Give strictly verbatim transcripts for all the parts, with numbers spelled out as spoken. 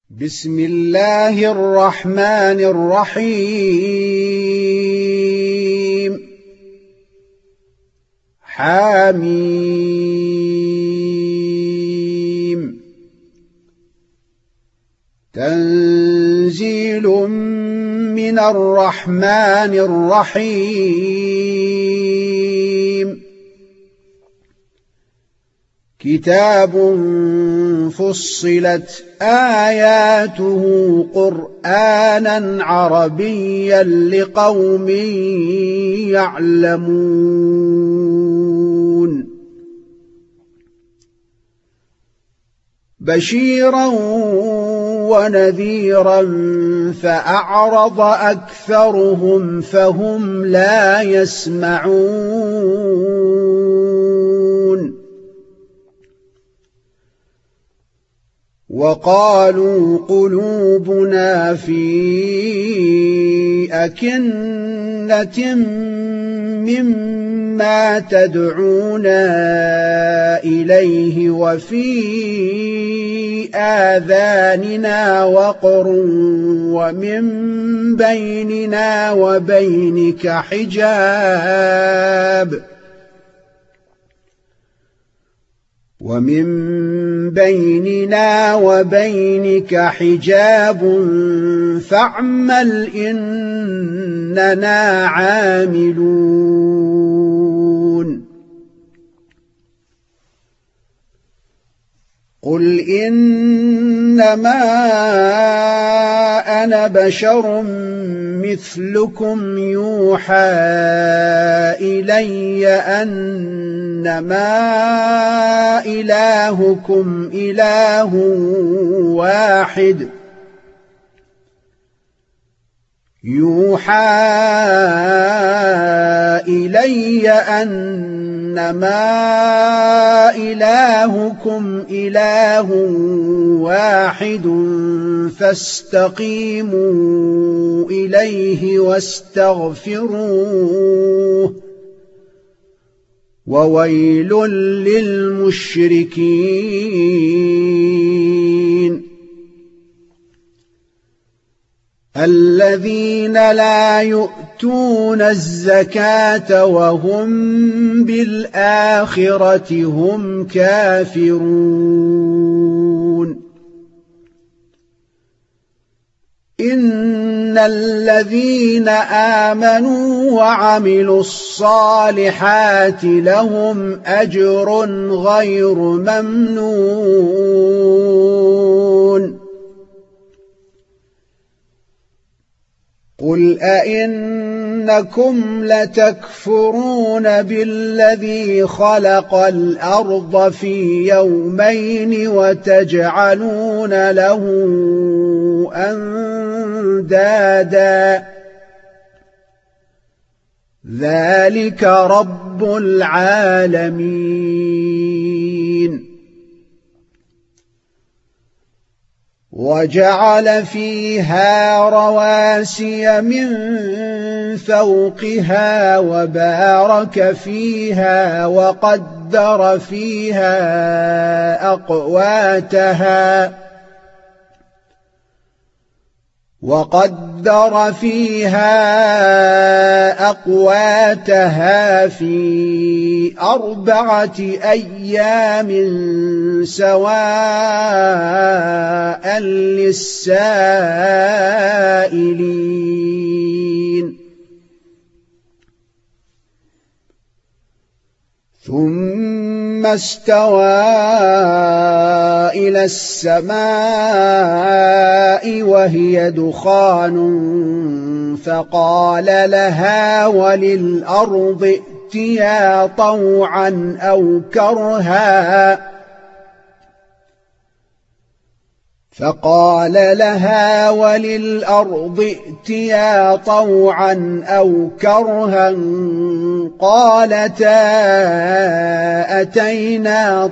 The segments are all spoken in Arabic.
بسم الله الرحمن الرحيم حميم تنزيل من الرحمن الرحيم كتاب فصلت آياته قرآنا عربيا لقوم يعلمون بشيرا ونذيرا فأعرض أكثرهم فهم لا يسمعون وقالوا قلوبنا في أكنة مما تدعونا إليه وفي آذاننا وقر ومن بيننا وبينك حجاب ومن بيننا وبينك حجاب فاعمل إننا عاملون قل إنما أنا بشر مثلكم يوحى إلي أنما إلهكم إله واحد يوحى إلي أنما إلهكم إله واحد فاستقيموا إليه واستغفروه وويل للمشركين الذين لا يؤتون الزكاة وهم بالآخرة هم كافرون إن الذين آمنوا وعملوا الصالحات لهم أجر غير ممنون قل أئنكم لتكفرون بالذي خلق الأرض في يومين وتجعلون له أندادا ذلك رب العالمين وجعل فيها رواسي من فوقها وبارك فيها وقدر فيها أقواتها وقدر فيها أقواتها في أربعة أيام سواء للسائلين ثم استوى إلى السماء وهي دخان فقال لها وللأرض ائتيا طوعا أو كرها فقال لها وللأرض ائتيا طوعا أو كرها قالتا أتينا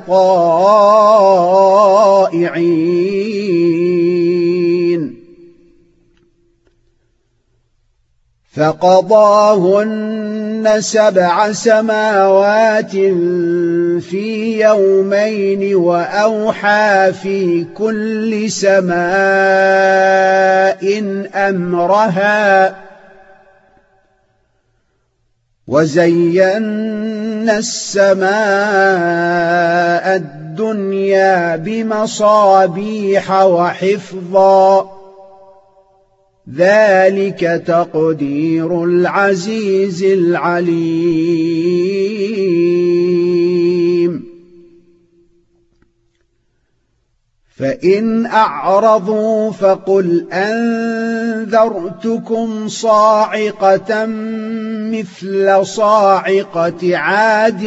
طائعين فقضاهن سبع سماوات في يومين وأوحى في كل سماء أمرها وزينا السماء الدنيا بمصابيح وحفظا ذلك تقدير العزيز العليم فإن أعرضوا فقل أنذرتكم صاعقة مثل صاعقة عاد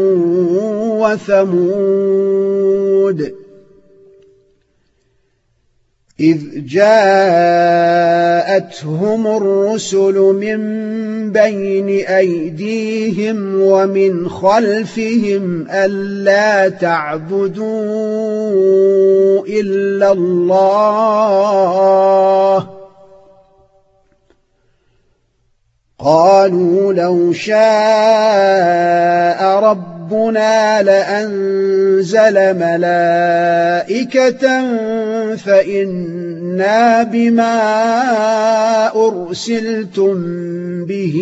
وثمود إذ جاءتهم الرسل من بين أيديهم ومن خلفهم ألا تعبدوا إلا الله قالوا لو شاء ربنا لأنزل ملائكة فإنا بما أرسلتم به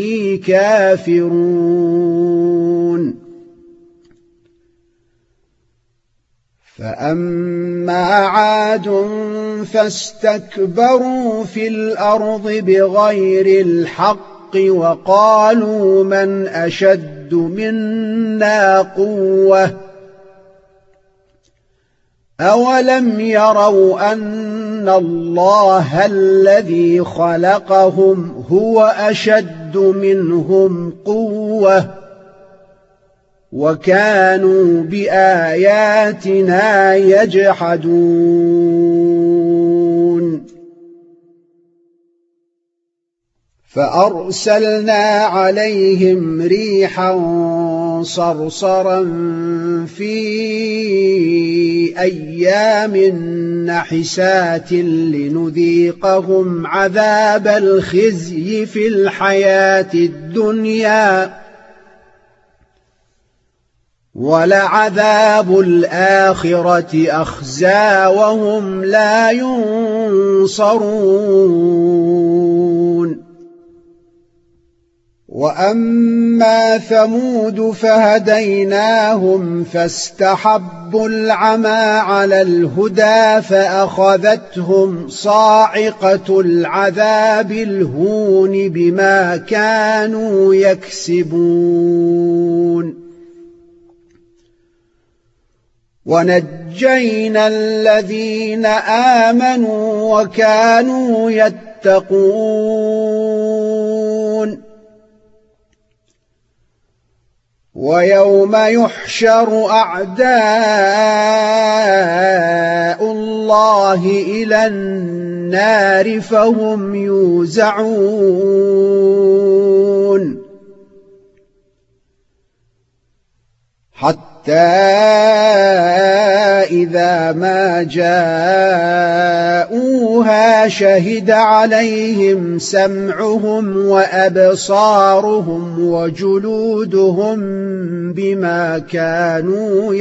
كافرون فأما عاد فاستكبروا في الأرض بغير الحق وقالوا من أشد منا قوة أولم يروا أن الله الذي خلقهم هو أشد منهم قوة وكانوا بآياتنا يجحدون فأرسلنا عليهم ريحا صرصرا في أيام نحسات لنذيقهم عذاب الخزي في الحياة الدنيا ولعذاب الآخرة أخزى وهم لا ينصرون وأما ثمود فهديناهم فاستحبوا العمى على الهدى فأخذتهم صاعقة العذاب الهون بما كانوا يكسبون ونجينا الذين آمنوا وكانوا يتقون ويوم يحشر أعداء الله إلى النار فهم يوزعون حتى إذا ما جاءوها شهد عليهم سمعهم وأبصارهم وجلودهم بما كانوا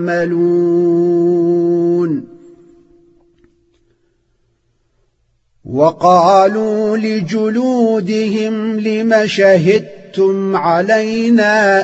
يعملون وقالوا لجلودهم لم شهدتم علينا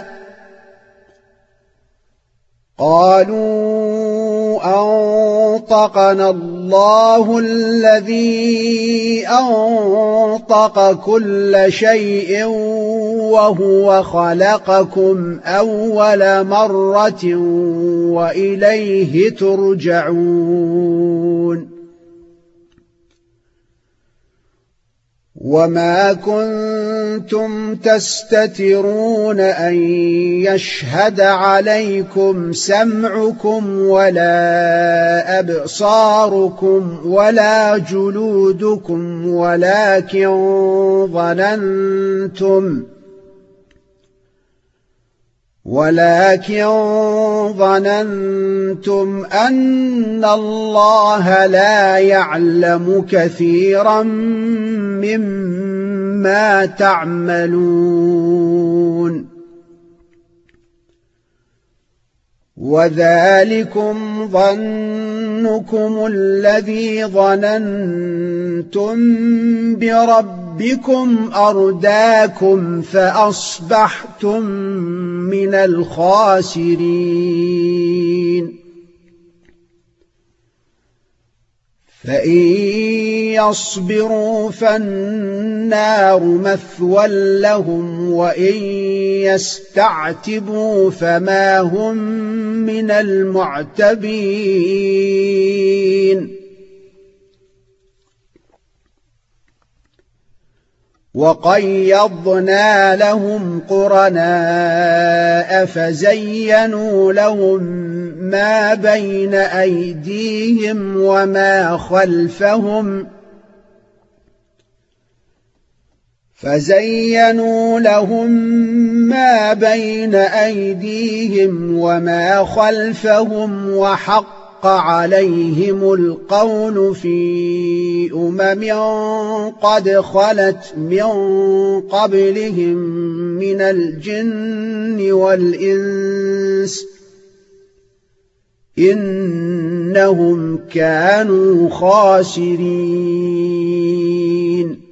قالوا أنطقنا الله الذي أنطق كل شيء وهو خلقكم أول مرة وإليه ترجعون وما كنتم تستترون أن يشهد عليكم سمعكم ولا أبصاركم ولا جلودكم ولكن ظننتم ولكن ظننتم أن الله لا يعلم كثيرا مما تعملون وذلكم ظنكم الذي ظننتم بربكم أرداكم فأصبحتم من الخاسرين فإن يصبروا فالنار مثوى لهم وإن يستعتبوا فما هم من المعتبين وقيضنا لهم قرناء فزينوا لهم ما بين أيديهم وما خلفهم فزينوا لهم ما بين أيديهم وما خلفهم وحق عليهم القول في أمم قد خلت من قبلهم من الجن والإنس إنهم كانوا خاسرين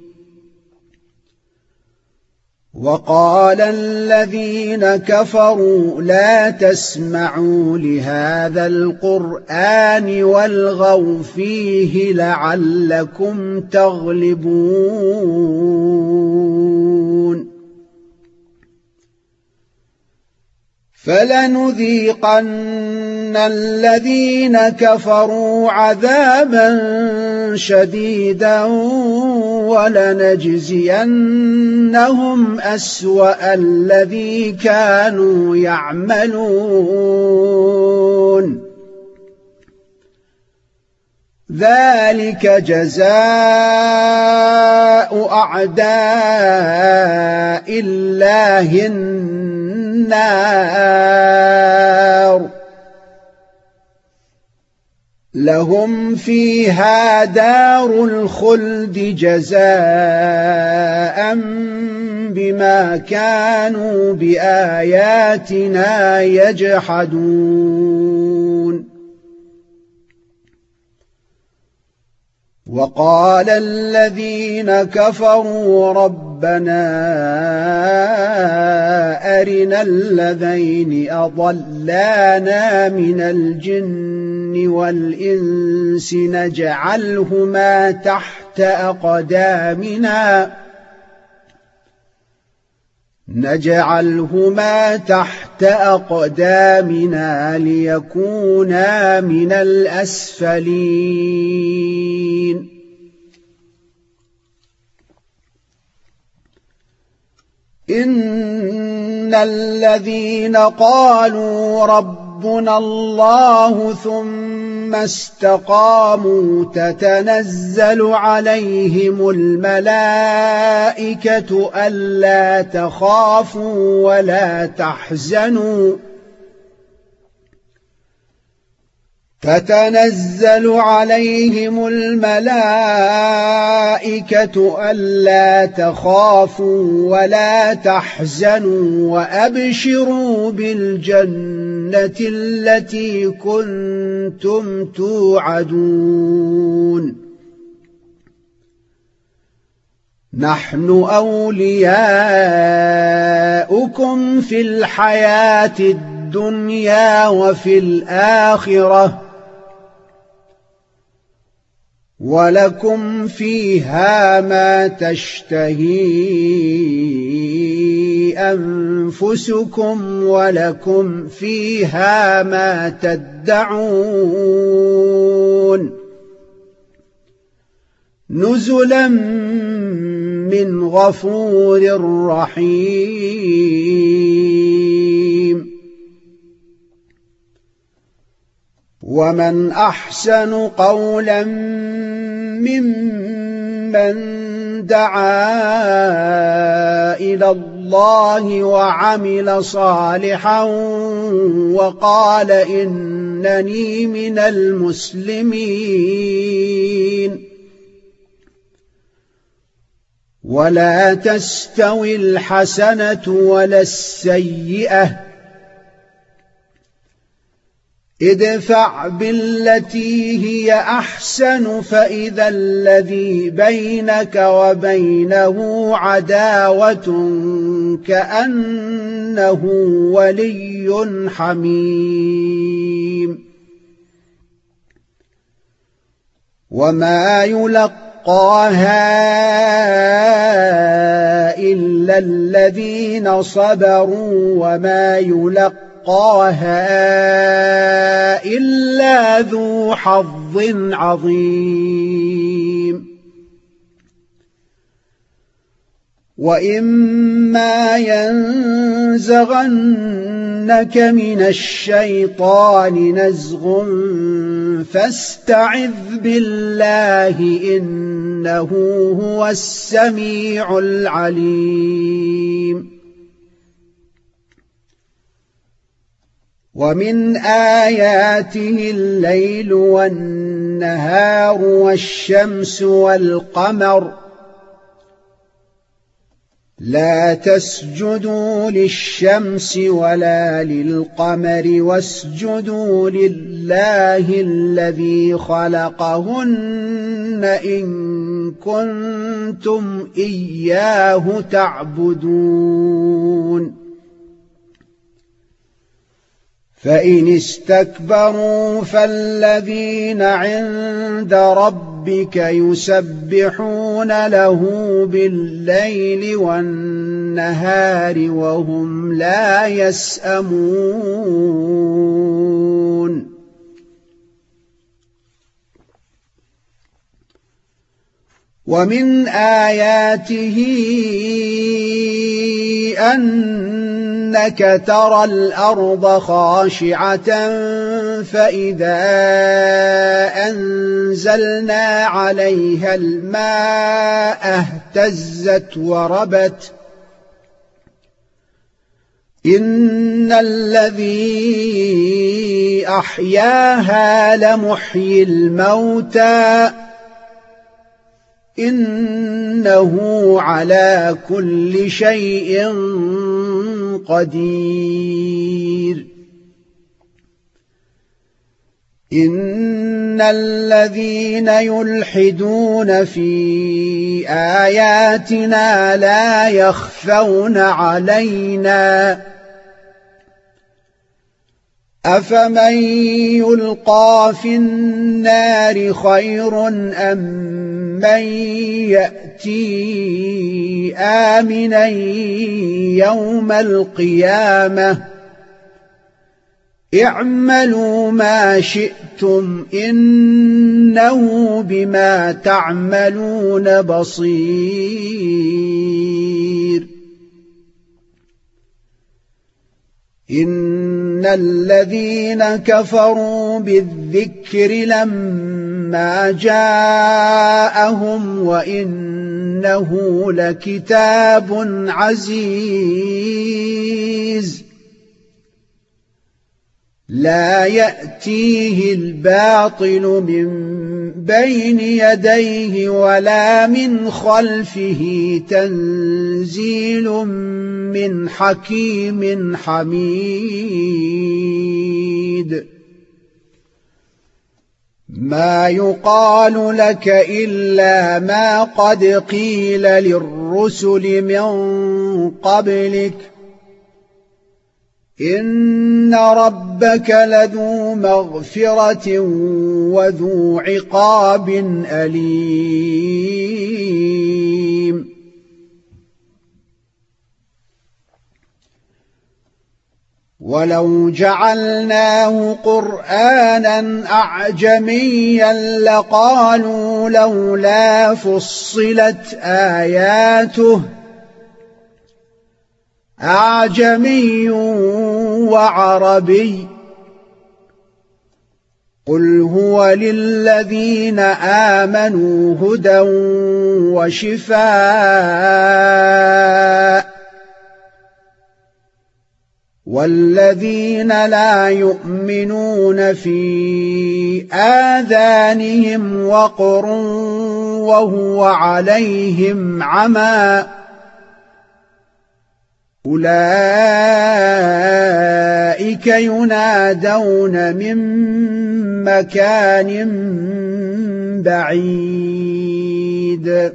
وقال الذين كفروا لا تسمعوا لهذا القرآن والغوا فيه لعلكم تغلبون فلنذيقن الذين كفروا عذابا شديدا ولنجزينهم أسوأ الذي كانوا يعملون ذلك جزاء أعداء الله النار لهم فيها دار الخلد جزاء بما كانوا بآياتنا يجحدون وقال الذين كفروا ربنا أرنا الذين أضلانا من الجن والإنس نجعلهما تحت أقدامنا نجعلهما تحت أقدامنا ليكونا من الأسفلين إن الذين قالوا ربنا الله ثم استقاموا تتنزل عليهم الملائكة ألا تخافوا ولا تحزنوا تتنزل عليهم الملائكة ألا تخافوا ولا تحزنوا وأبشروا بالجنة التي كنتم توعدون نحن أولياؤكم في الحياة الدنيا وفي الآخرة ولكم فيها ما تشتهي أنفسكم ولكم فيها ما تدعون نزلا من غفور رحيم ومن أحسن قولا ممن دعا إلى الله الله وعمل صالحا وقال إنني من المسلمين ولا تستوي الحسنة ولا السيئة ادفع بالتي هي أحسن فإذا الذي بينك وبينه عداوة كأنه ولي حميم وما يلقاها إلا الذين صبروا وما يلقاها قاها إلا ذو حظ عظيم وإما ينزغنك من الشيطان نزغ فاستعذ بالله إنه هو السميع العليم ومن آياته الليل والنهار والشمس والقمر لا تسجدوا للشمس ولا للقمر واسجدوا لله الذي خلقهن إن كنتم إياه تعبدون فإن استكبروا فالذين عند ربك يسبحون له بالليل والنهار وهم لا يسأمون ومن آياته أنك ترى الأرض خاشعة فإذا أنزلنا عليها الماء اهتزت وربت إن الذي أحياها لمحيي الموتى إنه على كل شيء قدير إن الذين يلحدون في آياتنا لا يخفون علينا أفمن يلقى في النار خير أم من يأتي آمنا يوم القيامة اعملوا ما شئتم إنه بما تعملون بصير إن الذين كفروا بالذكر لما جاءهم وإنه لكتاب عزيز لا يأتيه الباطل من بين يديه ولا من خلفه تنزيل من حكيم حميد ما يقال لك إلا ما قد قيل للرسل من قبلك إن ربك لذو مغفرة وذو عقاب أليم ولو جعلناه قرآنا أعجميا لقالوا لولا فصلت آياته أعجمي وعربي قل هو للذين آمنوا هدى وشفاء والذين لا يؤمنون في آذانهم وقر وهو عليهم عمى أولئك ينادون من مكان بعيد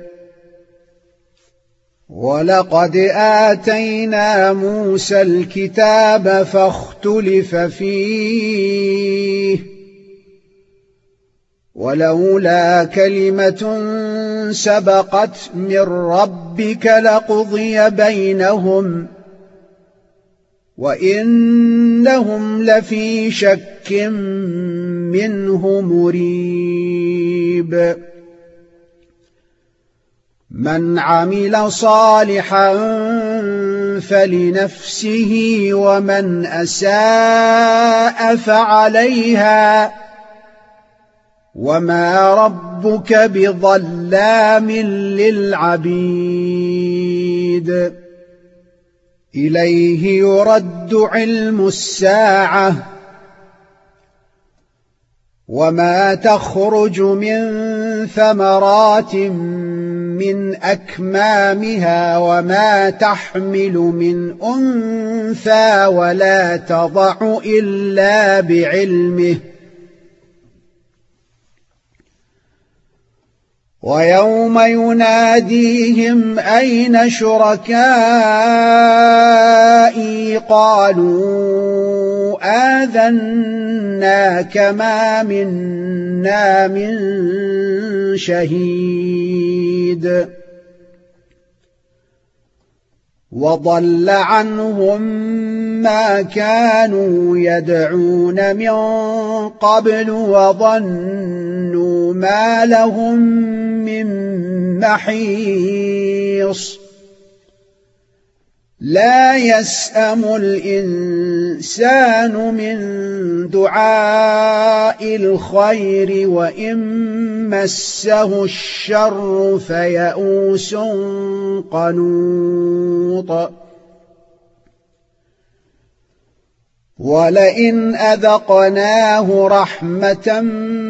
ولقد آتينا موسى الكتاب فاختلف فيه ولولا كلمة سبقت من ربك لقضي بينهم وإنهم لفي شك منه مريب من عمل صالحا فلنفسه ومن أساء فعليها وما ربك بظلام للعبيد إليه يرد علم الساعة وما تخرج من ثمرات من أكمامها وما تحمل من أنثى ولا تضع إلا بعلمه ويوم يناديهم أين شركائي قالوا آذناك ما منا من شهيد وضل عنهم ما كانوا يدعون من قبل وظنوا ما لهم من محيص لا يسأم الإنسان من دعاء الخير وإن مسه الشر فيئوس قنوط ولئن أذقناه رحمة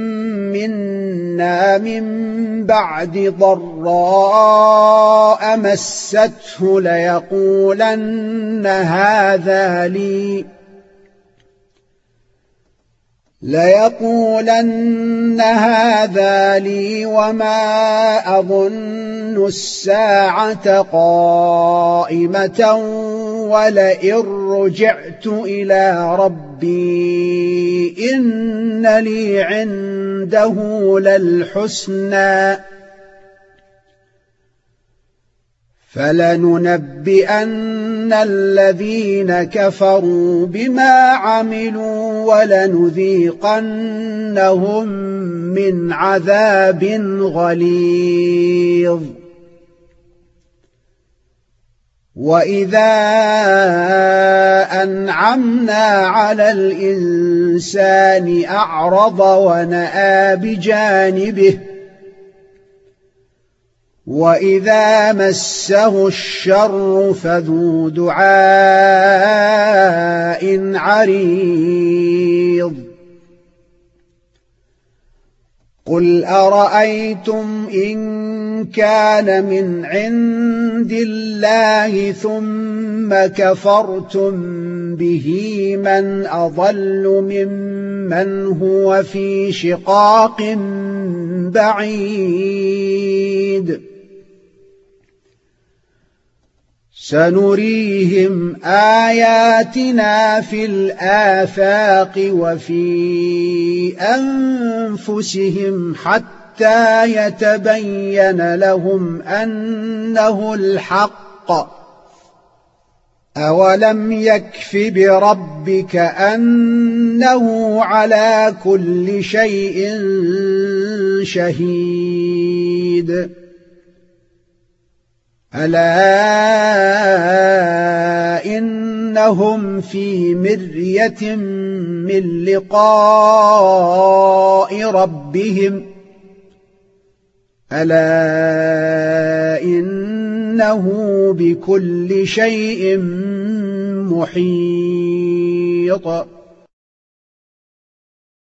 منا من بعد ضراء مسته ليقولن هذا لي ليقولن هذا لي وما أظن الساعة قائمة ولئن رجعت إلى ربي إن لي عنده للحسنى فلننبئن الذين كفروا بما عملوا ولنذيقنهم من عذاب غليظ وإذا أنعمنا على الإنسان أعرض ونأى بجانبه وإذا مسه الشر فذو دعاء عريض قل أرأيتم إن كان من عند الله ثم كفرتم به من أضل ممن هو في شقاق بعيد سنريهم آياتنا في الآفاق وفي أنفسهم حتى يتبين لهم أنه الحق أولم يكف بربك أنه على كل شيء شهيد ألا إنهم في مرية من لقاء ربهم ألا إنه بكل شيء محيط